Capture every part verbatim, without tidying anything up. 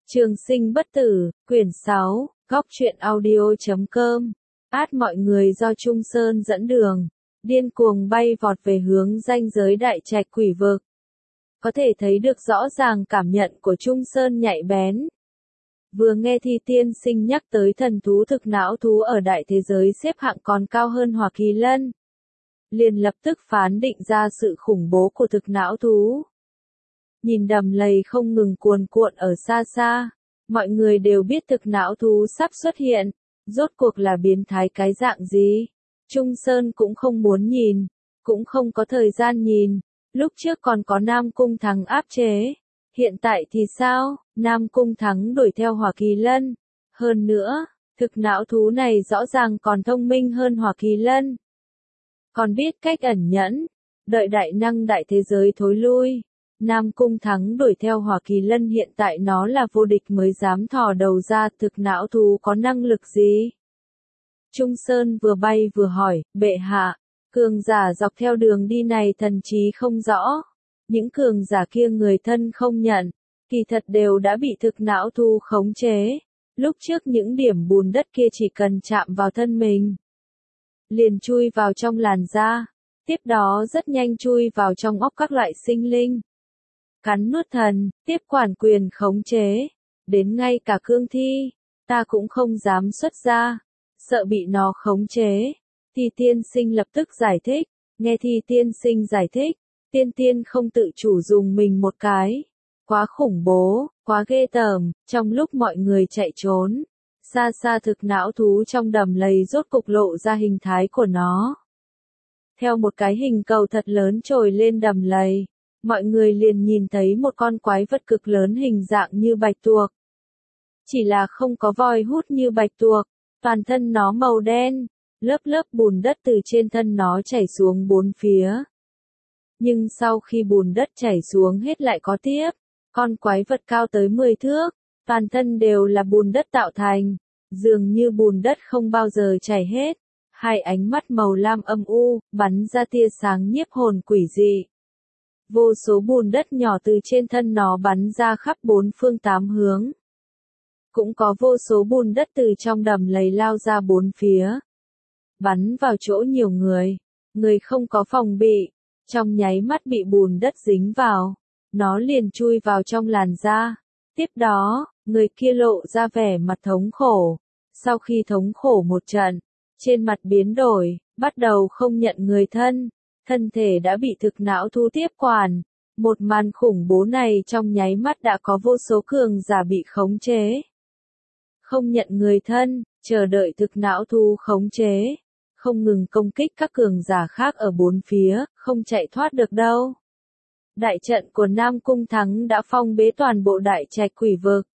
Trường sinh bất tử, quyển sáu, góc truyện audio chấm com. Át mọi người do Trung Sơn dẫn đường, điên cuồng bay vọt về hướng ranh giới đại trạch quỷ vực. Có thể thấy được rõ ràng cảm nhận của Trung Sơn nhạy bén. Vừa nghe Thi Tiên Sinh nhắc tới thần thú thực não thú ở đại thế giới xếp hạng còn cao hơn Hỏa Kỳ Lân, liền lập tức phán định ra sự khủng bố của thực não thú. Nhìn đầm lầy không ngừng cuồn cuộn ở xa xa, mọi người đều biết thực não thú sắp xuất hiện, rốt cuộc là biến thái cái dạng gì. Trung Sơn cũng không muốn nhìn, cũng không có thời gian nhìn, lúc trước còn có Nam Cung Thắng áp chế, hiện tại thì sao, Nam Cung Thắng đuổi theo Hỏa Kỳ Lân. Hơn nữa, thực não thú này rõ ràng còn thông minh hơn Hỏa Kỳ Lân. Còn biết cách ẩn nhẫn, đợi đại năng đại thế giới thối lui. Nam Cung Thắng đuổi theo Hỏa Kỳ Lân, hiện tại nó là vô địch mới dám thò đầu ra, thực não thú có năng lực gì? Trung Sơn vừa bay vừa hỏi, bệ hạ, cường giả dọc theo đường đi này thần trí không rõ. Những cường giả kia người thân không nhận, kỳ thật đều đã bị thực não thú khống chế. Lúc trước những điểm bùn đất kia chỉ cần chạm vào thân mình, liền chui vào trong làn da, tiếp đó rất nhanh chui vào trong óc các loại sinh linh. Cắn nuốt thần, tiếp quản quyền khống chế, đến ngay cả cương thi, ta cũng không dám xuất ra, sợ bị nó khống chế. Thi Tiên Sinh lập tức giải thích, nghe Thi Tiên Sinh giải thích, tiên tiên không tự chủ dùng mình một cái. Quá khủng bố, quá ghê tởm, trong lúc mọi người chạy trốn, xa xa thực não thú trong đầm lầy rốt cục lộ ra hình thái của nó. Theo một cái hình cầu thật lớn trồi lên đầm lầy, mọi người liền nhìn thấy một con quái vật cực lớn hình dạng như bạch tuộc. Chỉ là không có voi hút như bạch tuộc, toàn thân nó màu đen, lớp lớp bùn đất từ trên thân nó chảy xuống bốn phía. Nhưng sau khi bùn đất chảy xuống hết lại có tiếp, con quái vật cao tới mười thước, toàn thân đều là bùn đất tạo thành, dường như bùn đất không bao giờ chảy hết. Hai ánh mắt màu lam âm u, bắn ra tia sáng nhiếp hồn quỷ dị. Vô số bùn đất nhỏ từ trên thân nó bắn ra khắp bốn phương tám hướng. Cũng có vô số bùn đất từ trong đầm lầy lao ra bốn phía, bắn vào chỗ nhiều người, người không có phòng bị, trong nháy mắt bị bùn đất dính vào, nó liền chui vào trong làn da. Tiếp đó, người kia lộ ra vẻ mặt thống khổ, sau khi thống khổ một trận, trên mặt biến đổi, bắt đầu không nhận người thân. Thân thể đã bị thực não thú tiếp quản. Một màn khủng bố này trong nháy mắt đã có vô số cường giả bị khống chế. Không nhận người thân, chờ đợi thực não thú khống chế. Không ngừng công kích các cường giả khác ở bốn phía, không chạy thoát được đâu. Đại trận của Nam Cung Thắng đã phong bế toàn bộ đại trạch quỷ vực.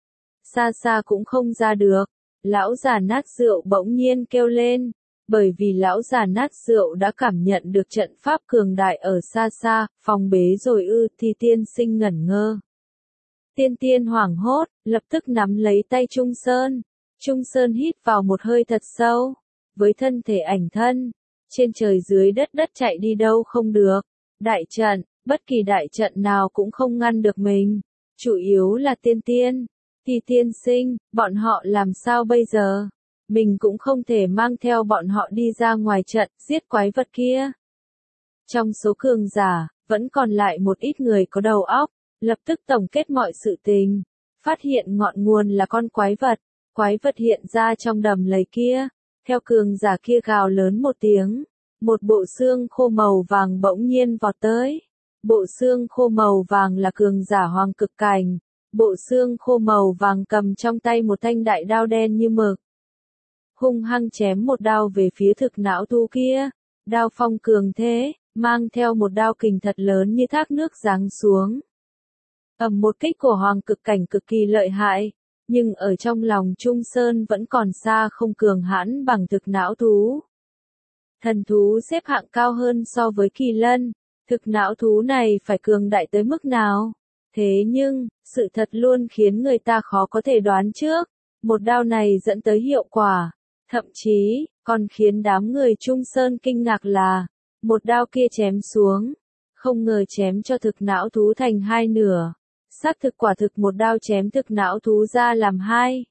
Xa xa cũng không ra được. Lão già nát rượu bỗng nhiên kêu lên. Bởi vì lão già nát rượu đã cảm nhận được trận pháp cường đại ở xa xa, phong bế rồi ư. Thi Tiên Sinh ngẩn ngơ. Tiên tiên hoảng hốt, lập tức nắm lấy tay Trung Sơn. Trung Sơn hít vào một hơi thật sâu. Với thân thể ảnh thân, trên trời dưới đất đất chạy đi đâu không được. Đại trận, bất kỳ đại trận nào cũng không ngăn được mình. Chủ yếu là tiên tiên. Thi Tiên Sinh, bọn họ làm sao bây giờ? Mình cũng không thể mang theo bọn họ đi ra ngoài trận, giết quái vật kia. Trong số cường giả, vẫn còn lại một ít người có đầu óc, lập tức tổng kết mọi sự tình. Phát hiện ngọn nguồn là con quái vật, quái vật hiện ra trong đầm lầy kia. Theo cường giả kia gào lớn một tiếng, một bộ xương khô màu vàng bỗng nhiên vọt tới. Bộ xương khô màu vàng là cường giả hoàng cực cảnh. Bộ xương khô màu vàng cầm trong tay một thanh đại đao đen như mực, hung hăng chém một đao về phía thực não thú kia. Đao phong cường thế, mang theo một đao kình thật lớn như thác nước giáng xuống. Ầm, một kích của hoàng cực cảnh cực kỳ lợi hại, nhưng ở trong lòng Trung Sơn vẫn còn xa không cường hãn bằng thực não thú. Thần thú xếp hạng cao hơn so với Kỳ Lân, thực não thú này phải cường đại tới mức nào? Thế nhưng, sự thật luôn khiến người ta khó có thể đoán trước. Một đao này dẫn tới hiệu quả. Thậm chí, còn khiến đám người Trung Sơn kinh ngạc là, một đao kia chém xuống, không ngờ chém cho thực não thú thành hai nửa. Xác thực quả thực một đao chém thực não thú ra làm hai.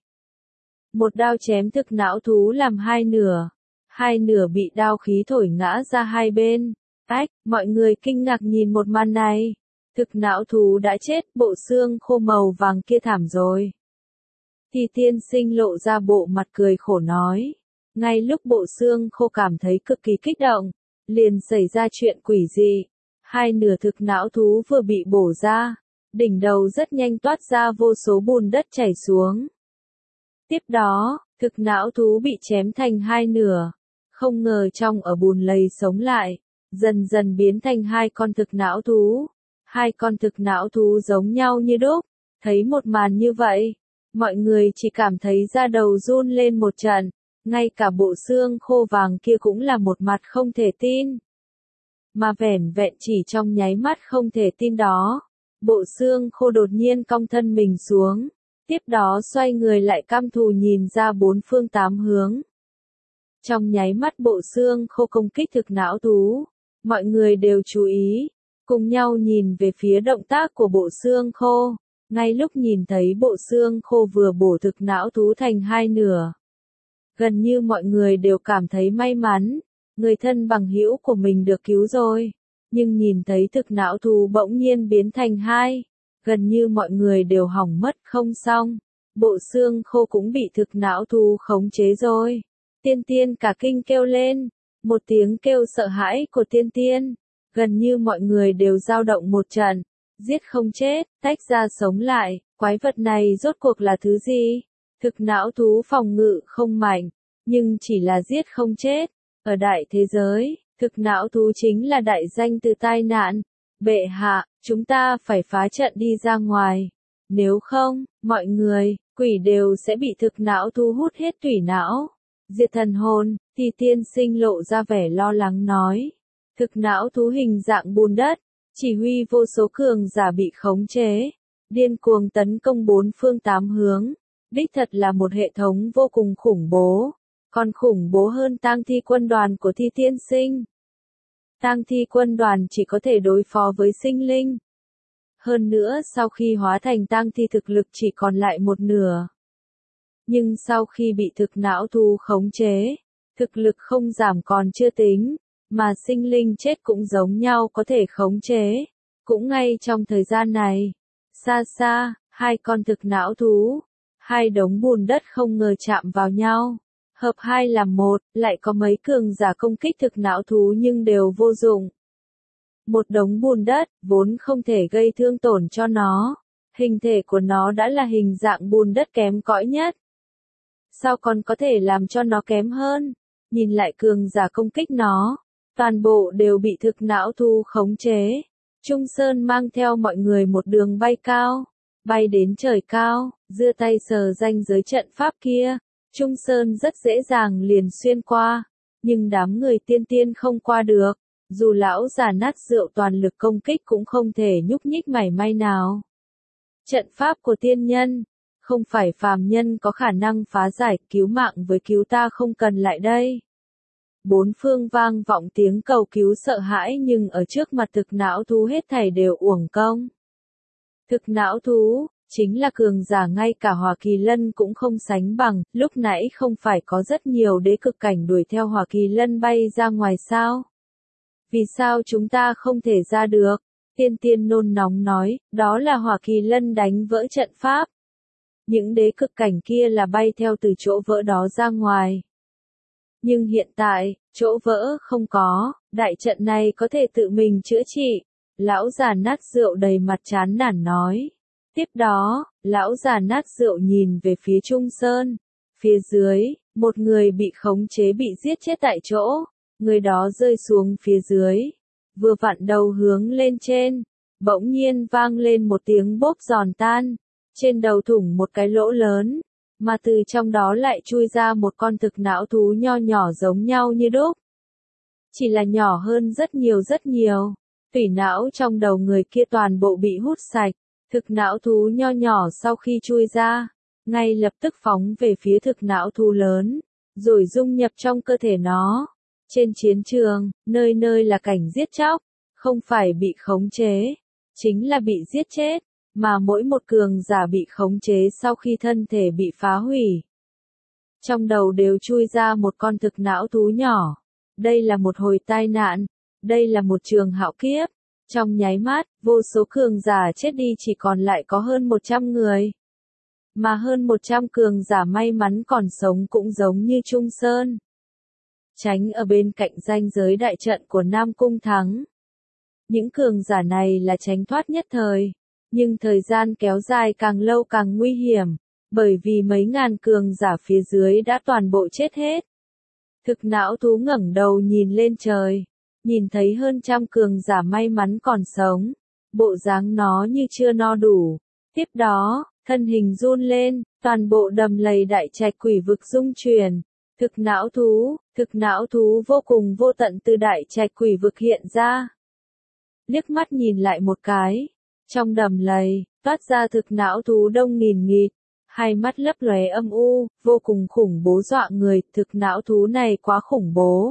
Một đao chém thực não thú làm hai nửa. Hai nửa bị đao khí thổi ngã ra hai bên. Ách, mọi người kinh ngạc nhìn một màn này. Thực não thú đã chết, bộ xương khô màu vàng kia thảm rồi. Thì tiên sinh lộ ra bộ mặt cười khổ nói. Ngay lúc bộ xương khô cảm thấy cực kỳ kích động, liền xảy ra chuyện quỷ dị. Hai nửa thực não thú vừa bị bổ ra, đỉnh đầu rất nhanh toát ra vô số bùn đất chảy xuống. Tiếp đó, thực não thú bị chém thành hai nửa. Không ngờ trong ở bùn lầy sống lại, dần dần biến thành hai con thực não thú. Hai con thực não thú giống nhau như đúc. Thấy một màn như vậy, mọi người chỉ cảm thấy da đầu run lên một trận. Ngay cả bộ xương khô vàng kia cũng là một mặt không thể tin. Mà vẻn vẹn chỉ trong nháy mắt không thể tin đó, bộ xương khô đột nhiên cong thân mình xuống. Tiếp đó xoay người lại căm thù nhìn ra bốn phương tám hướng. Trong nháy mắt bộ xương khô công kích thực não thú, mọi người đều chú ý, cùng nhau nhìn về phía động tác của bộ xương khô. Ngay lúc nhìn thấy bộ xương khô vừa bổ thực não thú thành hai nửa, gần như mọi người đều cảm thấy may mắn, người thân bằng hữu của mình được cứu rồi. Nhưng nhìn thấy thực não thú bỗng nhiên biến thành hai, gần như mọi người đều hỏng mất không xong. Bộ xương khô cũng bị thực não thú khống chế rồi. Tiên tiên cả kinh kêu lên, một tiếng kêu sợ hãi của tiên tiên. Gần như mọi người đều dao động một trận, giết không chết, tách ra sống lại, quái vật này rốt cuộc là thứ gì? Thực não thú phòng ngự không mạnh, nhưng chỉ là giết không chết. Ở đại thế giới, thực não thú chính là đại danh từ tai nạn. Bệ hạ, chúng ta phải phá trận đi ra ngoài. Nếu không, mọi người, quỷ đều sẽ bị thực não thú hút hết tủy não. Diệt thần hồn, thì tiên sinh lộ ra vẻ lo lắng nói. Thực não thú hình dạng bùn đất, chỉ huy vô số cường giả bị khống chế, điên cuồng tấn công bốn phương tám hướng. Đích thật là một hệ thống vô cùng khủng bố, còn khủng bố hơn tang thi quân đoàn của thi tiên sinh. Tang thi quân đoàn chỉ có thể đối phó với sinh linh. Hơn nữa sau khi hóa thành tang thi thực lực chỉ còn lại một nửa. Nhưng sau khi bị thực não thú khống chế, thực lực không giảm còn chưa tính, mà sinh linh chết cũng giống nhau có thể khống chế. Cũng ngay trong thời gian này, xa xa, hai con thực não thú, hai đống bùn đất không ngờ chạm vào nhau. Hợp hai làm một, lại có mấy cường giả công kích thực não thú nhưng đều vô dụng. Một đống bùn đất, vốn không thể gây thương tổn cho nó. Hình thể của nó đã là hình dạng bùn đất kém cỏi nhất. Sao còn có thể làm cho nó kém hơn? Nhìn lại cường giả công kích nó, toàn bộ đều bị thực não thú khống chế. Trung Sơn mang theo mọi người một đường bay cao, bay đến trời cao, giơ tay sờ ranh giới trận pháp kia. Trung Sơn rất dễ dàng liền xuyên qua, nhưng đám người tiên tiên không qua được, dù lão già nát rượu toàn lực công kích cũng không thể nhúc nhích mảy may nào. Trận pháp của tiên nhân, không phải phàm nhân có khả năng phá giải, cứu mạng với cứu ta không cần lại đây. Bốn phương vang vọng tiếng cầu cứu sợ hãi nhưng ở trước mặt thực não thú hết thảy đều uổng công. Thực não thú chính là cường giả ngay cả Hỏa Kỳ Lân cũng không sánh bằng, lúc nãy không phải có rất nhiều đế cực cảnh đuổi theo Hỏa Kỳ Lân bay ra ngoài sao? Vì sao chúng ta không thể ra được? Tiên tiên nôn nóng nói, đó là Hỏa Kỳ Lân đánh vỡ trận pháp. Những đế cực cảnh kia là bay theo từ chỗ vỡ đó ra ngoài. Nhưng hiện tại, chỗ vỡ không có, đại trận này có thể tự mình chữa trị. Lão già nát rượu đầy mặt chán nản nói. Tiếp đó, lão già nát rượu nhìn về phía Trung Sơn. Phía dưới, một người bị khống chế bị giết chết tại chỗ. Người đó rơi xuống phía dưới. Vừa vặn đầu hướng lên trên. Bỗng nhiên vang lên một tiếng bốp giòn tan. Trên đầu thủng một cái lỗ lớn. Mà từ trong đó lại chui ra một con thực não thú nho nhỏ giống nhau như đúc. Chỉ là nhỏ hơn rất nhiều rất nhiều. Tủy não trong đầu người kia toàn bộ bị hút sạch. Thực não thú nho nhỏ sau khi chui ra, ngay lập tức phóng về phía thực não thú lớn, rồi dung nhập trong cơ thể nó. Trên chiến trường, nơi nơi là cảnh giết chóc, không phải bị khống chế, chính là bị giết chết. mà mỗi một cường giả bị khống chế sau khi thân thể bị phá hủy. Trong đầu đều chui ra một con thực não thú nhỏ. Đây là một hồi tai nạn, đây là một trường hạo kiếp. Trong nháy mắt, vô số cường giả chết đi chỉ còn lại có hơn một trăm người. Mà hơn một trăm cường giả may mắn còn sống cũng giống như Trung Sơn. Tránh ở bên cạnh ranh giới đại trận của Nam Cung Thắng. Những cường giả này là tránh thoát nhất thời, nhưng thời gian kéo dài càng lâu càng nguy hiểm, bởi vì mấy ngàn cường giả phía dưới đã toàn bộ chết hết. Thực não thú ngẩng đầu nhìn lên trời, nhìn thấy hơn trăm cường giả may mắn còn sống, bộ dáng nó như chưa no đủ. Tiếp đó, thân hình run lên, toàn bộ đầm lầy đại trạch quỷ vực rung chuyển. Thực não thú, thực não thú vô cùng vô tận từ đại trạch quỷ vực hiện ra. Liếc mắt nhìn lại một cái, trong đầm lầy, toát ra thực não thú đông nghìn nghịt, hai mắt lấp lóe âm u, vô cùng khủng bố dọa người, thực não thú này quá khủng bố.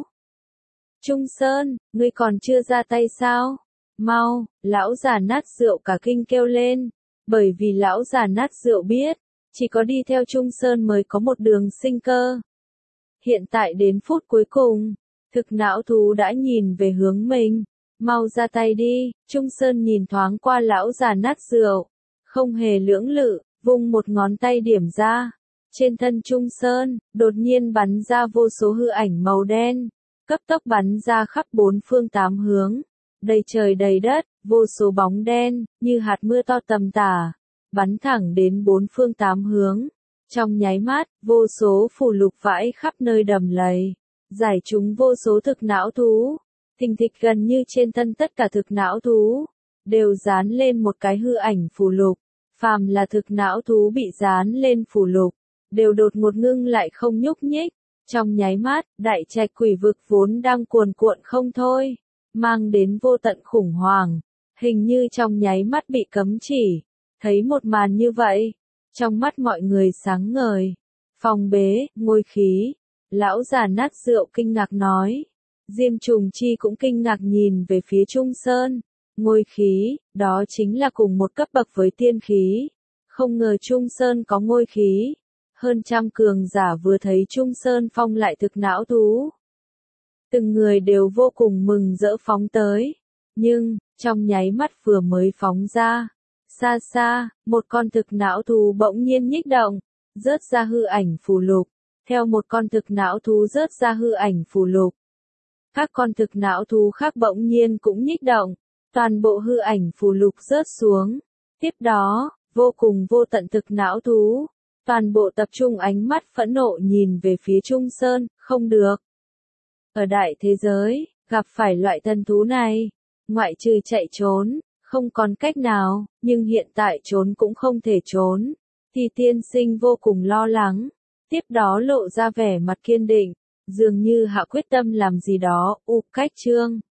Trung Sơn, ngươi còn chưa ra tay sao? Mau, lão già nát rượu cả kinh kêu lên, bởi vì lão già nát rượu biết, chỉ có đi theo Trung Sơn mới có một đường sinh cơ. Hiện tại đến phút cuối cùng, thực não thú đã nhìn về hướng mình. Mau ra tay đi, Trung Sơn nhìn thoáng qua lão già nát rượu. Không hề lưỡng lự, vung một ngón tay điểm ra. Trên thân Trung Sơn, đột nhiên bắn ra vô số hư ảnh màu đen. Cấp tốc bắn ra khắp bốn phương tám hướng. Đầy trời đầy đất, vô số bóng đen, như hạt mưa to tầm tả. Bắn thẳng đến bốn phương tám hướng. Trong nháy mắt, vô số phù lục vãi khắp nơi đầm lầy. Giải chúng vô số thực não thú. Thình thịch gần như trên thân tất cả thực não thú. Đều dán lên một cái hư ảnh phù lục. Phàm là thực não thú bị dán lên phù lục. Đều đột ngột ngưng lại không nhúc nhích. Trong nháy mắt, đại trạch quỷ vực vốn đang cuồn cuộn không thôi. Mang đến vô tận khủng hoảng. Hình như trong nháy mắt bị cấm chỉ. Thấy một màn như vậy. Trong mắt mọi người sáng ngời. Phong bế, ngôi khí. Lão già nát rượu kinh ngạc nói. Diêm Trùng Chi cũng kinh ngạc nhìn về phía Trung Sơn. Ngôi khí, đó chính là cùng một cấp bậc với tiên khí. Không ngờ Trung Sơn có ngôi khí. Hơn trăm cường giả vừa thấy Trung Sơn phong lại thực não thú. Từng người đều vô cùng mừng rỡ phóng tới. Nhưng, trong nháy mắt vừa mới phóng ra. Xa xa, một con thực não thú bỗng nhiên nhích động. Rớt ra hư ảnh phù lục. Theo một con thực não thú rớt ra hư ảnh phù lục. Các con thực não thú khác bỗng nhiên cũng nhích động. Toàn bộ hư ảnh phù lục rớt xuống. Tiếp đó, vô cùng vô tận thực não thú. Toàn bộ tập trung ánh mắt phẫn nộ nhìn về phía Trung Sơn, không được. Ở đại thế giới, gặp phải loại thần thú này, ngoại trừ chạy trốn, không còn cách nào, nhưng hiện tại trốn cũng không thể trốn. Thì tiên sinh vô cùng lo lắng. Tiếp đó lộ ra vẻ mặt kiên định, dường như hạ quyết tâm làm gì đó, u cách chương.